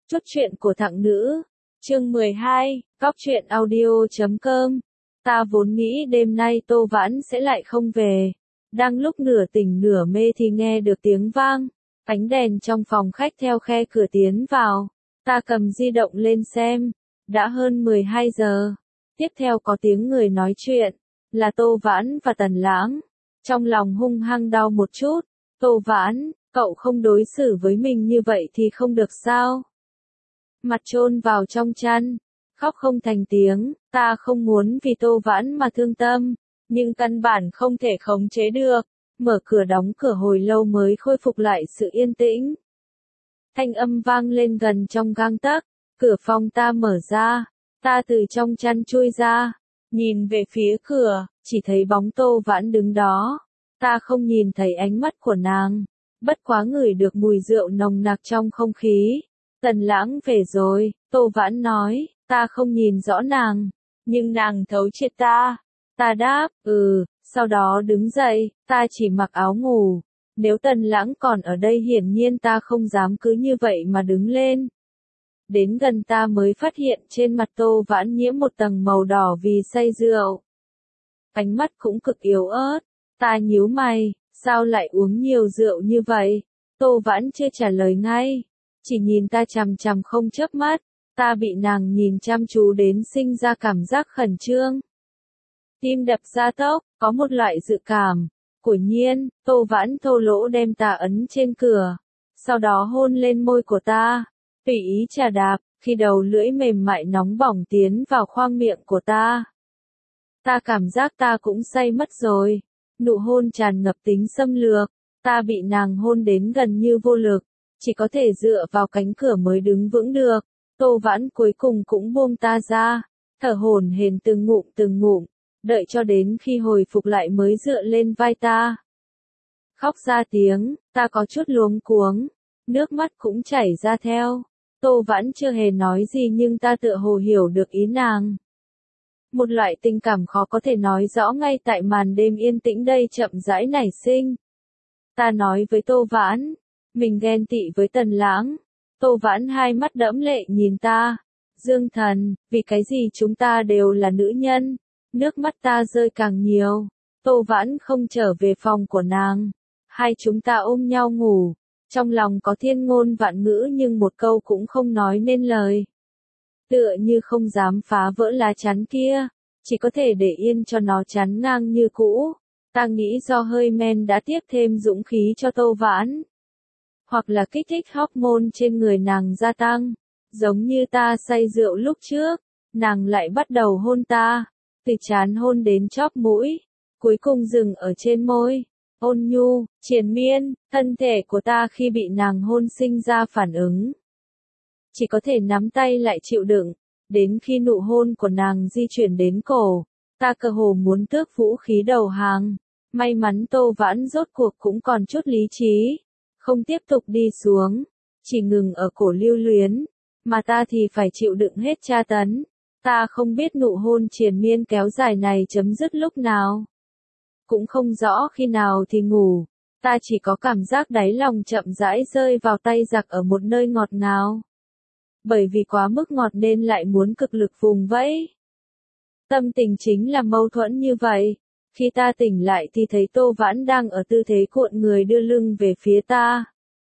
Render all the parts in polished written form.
Chút chuyện của thằng nữ. Chương 12, Góc truyện audio.com. Ta vốn nghĩ đêm nay Tô Vãn sẽ lại không về. Đang lúc nửa tỉnh nửa mê thì nghe được tiếng vang. Ánh đèn trong phòng khách theo khe cửa tiến vào. Ta cầm di động lên xem. Đã hơn 12 giờ. Tiếp theo có tiếng người nói chuyện. Là Tô Vãn và Tần Lãng. Trong lòng hung hăng đau một chút. Tô Vãn, cậu không đối xử với mình như vậy thì không được sao? Mặt chôn vào trong chăn, khóc không thành tiếng, ta không muốn vì Tô Vãn mà thương tâm, nhưng căn bản không thể khống chế được, mở cửa đóng cửa hồi lâu mới khôi phục lại sự yên tĩnh. Thanh âm vang lên gần trong gang tấc, cửa phòng ta mở ra, ta từ trong chăn chui ra, nhìn về phía cửa, chỉ thấy bóng Tô Vãn đứng đó, ta không nhìn thấy ánh mắt của nàng, bất quá ngửi được mùi rượu nồng nặc trong không khí. Tần Lãng về rồi, Tô Vãn nói, ta không nhìn rõ nàng, nhưng nàng thấu triệt ta. Ta đáp, sau đó đứng dậy, ta chỉ mặc áo ngủ. Nếu Tần Lãng còn ở đây hiển nhiên ta không dám cứ như vậy mà đứng lên. Đến gần ta mới phát hiện trên mặt Tô Vãn nhiễm một tầng màu đỏ vì say rượu. Ánh mắt cũng cực yếu ớt, ta nhíu mày, sao lại uống nhiều rượu như vậy? Tô Vãn chưa trả lời ngay. Chỉ nhìn ta chằm chằm không chớp mắt, ta bị nàng nhìn chăm chú đến sinh ra cảm giác khẩn trương. Tim đập ra tốc, có một loại dự cảm. Quả nhiên, Tô Vãn thô lỗ đem ta ấn trên cửa, sau đó hôn lên môi của ta, tùy ý chà đạp, khi đầu lưỡi mềm mại nóng bỏng tiến vào khoang miệng của ta. Ta cảm giác ta cũng say mất rồi, nụ hôn tràn ngập tính xâm lược, ta bị nàng hôn đến gần như vô lực. Chỉ có thể dựa vào cánh cửa mới đứng vững được. Tô Vãn cuối cùng cũng buông ta ra, thở hổn hển từng ngụm, đợi cho đến khi hồi phục lại mới dựa lên vai ta. Khóc ra tiếng, ta có chút luống cuống, nước mắt cũng chảy ra theo. Tô Vãn chưa hề nói gì nhưng ta tựa hồ hiểu được ý nàng. Một loại tình cảm khó có thể nói rõ ngay tại màn đêm yên tĩnh đây chậm rãi nảy sinh. Ta nói với Tô Vãn, mình ghen tị với Tần Lãng. Tô Vãn hai mắt đẫm lệ nhìn ta. Dương Thần, vì cái gì chúng ta đều là nữ nhân? Nước mắt ta rơi càng nhiều. Tô Vãn không trở về phòng của nàng. Hai chúng ta ôm nhau ngủ. Trong lòng có thiên ngôn vạn ngữ nhưng một câu cũng không nói nên lời. Tựa như không dám phá vỡ lá chắn kia. Chỉ có thể để yên cho nó chắn ngang như cũ. Ta nghĩ do hơi men đã tiếp thêm dũng khí cho Tô Vãn. Hoặc là kích thích hormone trên người nàng gia tăng, giống như ta say rượu lúc trước, nàng lại bắt đầu hôn ta, từ trán hôn đến chóp mũi, cuối cùng dừng ở trên môi, ôn nhu, triền miên, thân thể của ta khi bị nàng hôn sinh ra phản ứng. Chỉ có thể nắm tay lại chịu đựng, đến khi nụ hôn của nàng di chuyển đến cổ, ta cơ hồ muốn tước vũ khí đầu hàng, may mắn Tô Vãn rốt cuộc cũng còn chút lý trí. Không tiếp tục đi xuống, chỉ ngừng ở cổ lưu luyến, mà ta thì phải chịu đựng hết tra tấn. Ta không biết nụ hôn triền miên kéo dài này chấm dứt lúc nào. Cũng không rõ khi nào thì ngủ, ta chỉ có cảm giác đáy lòng chậm rãi rơi vào tay giặc ở một nơi ngọt ngào. Bởi vì quá mức ngọt nên lại muốn cực lực vùng vẫy. Tâm tình chính là mâu thuẫn như vậy. Khi ta tỉnh lại thì thấy Tô Vãn đang ở tư thế cuộn người đưa lưng về phía ta.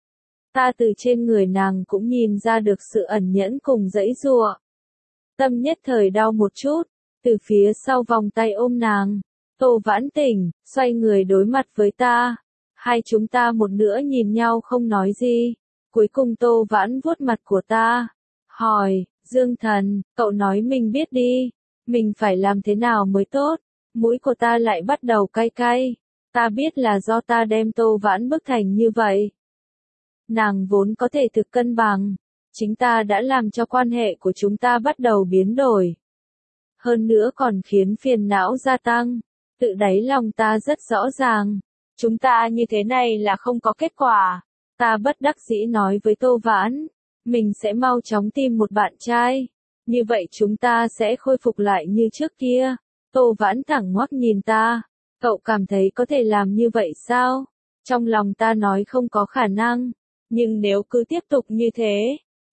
Ta từ trên người nàng cũng nhìn ra được sự ẩn nhẫn cùng giãy giụa. Tâm nhất thời đau một chút, từ phía sau vòng tay ôm nàng. Tô Vãn tỉnh, xoay người đối mặt với ta. Hai chúng ta một nữa nhìn nhau không nói gì. Cuối cùng Tô Vãn vuốt mặt của ta. Hỏi, Dương Thần, cậu nói mình biết đi. Mình phải làm thế nào mới tốt? Mũi của ta lại bắt đầu cay cay. Ta biết là do ta đem Tô Vãn bức thành như vậy. Nàng vốn có thể thực cân bằng. Chính ta đã làm cho quan hệ của chúng ta bắt đầu biến đổi. Hơn nữa còn khiến phiền não gia tăng. Tự đáy lòng ta rất rõ ràng. Chúng ta như thế này là không có kết quả. Ta bất đắc dĩ nói với Tô Vãn. Mình sẽ mau chóng tìm một bạn trai. Như vậy chúng ta sẽ khôi phục lại như trước kia. Tô Vãn thẳng ngoác nhìn ta. Cậu cảm thấy có thể làm như vậy sao? Trong lòng ta nói không có khả năng. Nhưng nếu cứ tiếp tục như thế,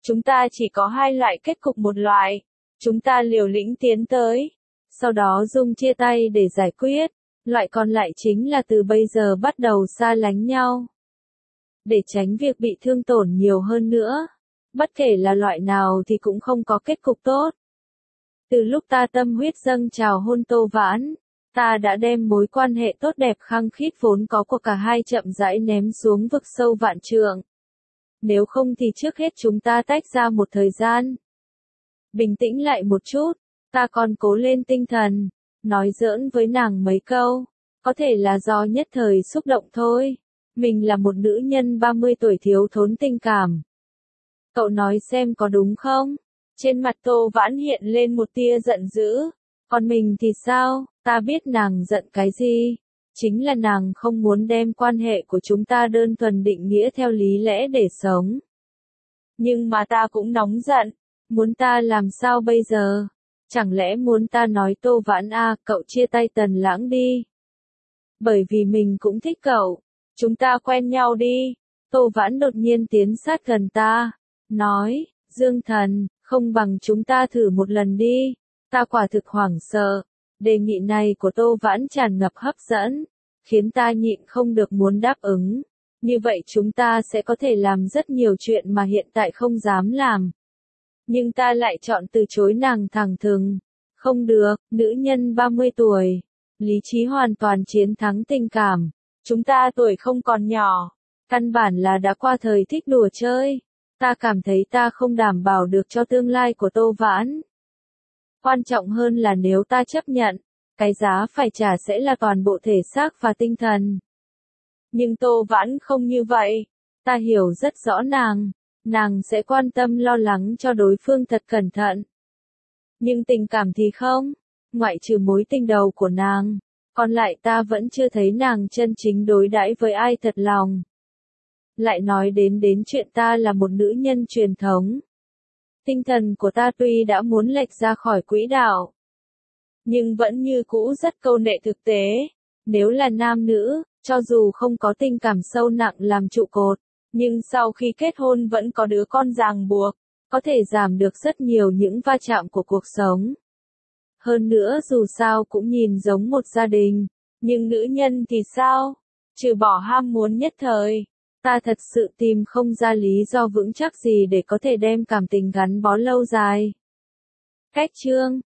Chúng ta chỉ có hai loại kết cục, một loại, chúng ta liều lĩnh tiến tới, sau đó dùng chia tay để giải quyết, loại còn lại chính là từ bây giờ bắt đầu xa lánh nhau. Để tránh việc bị thương tổn nhiều hơn nữa. Bất kể là loại nào thì cũng không có kết cục tốt. Từ lúc ta tâm huyết dâng trào hôn Tô Vãn, ta đã đem mối quan hệ tốt đẹp khăng khít vốn có của cả hai chậm rãi ném xuống vực sâu vạn trượng. Nếu không thì trước hết chúng ta tách ra một thời gian. Bình tĩnh lại một chút, ta còn cố lên tinh thần, nói giỡn với nàng mấy câu, có thể là do nhất thời xúc động thôi. Mình là một nữ nhân 30 tuổi thiếu thốn tình cảm. Cậu nói xem có đúng không? Trên mặt Tô Vãn hiện lên một tia giận dữ. Còn mình thì sao? Ta biết nàng giận cái gì? Chính là nàng không muốn đem quan hệ của chúng ta đơn thuần định nghĩa theo lý lẽ để sống. Nhưng mà ta cũng nóng giận. Muốn ta làm sao bây giờ? Chẳng lẽ muốn ta nói Tô Vãn à, cậu chia tay Tần Lãng đi. Bởi vì mình cũng thích cậu. Chúng ta quen nhau đi. Tô Vãn đột nhiên tiến sát gần ta. Nói, Dương Thần, không bằng chúng ta thử một lần đi. Ta quả thực hoảng sợ. Đề nghị này của Tô Vãn tràn ngập hấp dẫn, khiến ta nhịn không được muốn đáp ứng. Như vậy chúng ta sẽ có thể làm rất nhiều chuyện mà hiện tại không dám làm. Nhưng ta lại chọn từ chối nàng thẳng thừng. Không được, nữ nhân 30 tuổi. Lý trí hoàn toàn chiến thắng tình cảm. Chúng ta tuổi không còn nhỏ. Căn bản là đã qua thời thích đùa chơi. Ta cảm thấy ta không đảm bảo được cho tương lai của Tô Vãn. Quan trọng hơn là nếu ta chấp nhận, cái giá phải trả sẽ là toàn bộ thể xác và tinh thần. Nhưng Tô Vãn không như vậy. Ta hiểu rất rõ nàng sẽ quan tâm lo lắng cho đối phương thật cẩn thận. Nhưng tình cảm thì không, ngoại trừ mối tình đầu của nàng, còn lại ta vẫn chưa thấy nàng chân chính đối đãi với ai thật lòng. Lại nói đến chuyện ta là một nữ nhân truyền thống. Tinh thần của ta tuy đã muốn lệch ra khỏi quỹ đạo, nhưng vẫn như cũ rất câu nệ thực tế. Nếu là nam nữ, cho dù không có tình cảm sâu nặng làm trụ cột, nhưng sau khi kết hôn vẫn có đứa con ràng buộc, có thể giảm được rất nhiều những va chạm của cuộc sống. Hơn nữa dù sao cũng nhìn giống một gia đình, nhưng nữ nhân thì sao? Trừ bỏ ham muốn nhất thời, ta thật sự tìm không ra lý do vững chắc gì để có thể đem cảm tình gắn bó lâu dài. Cách chương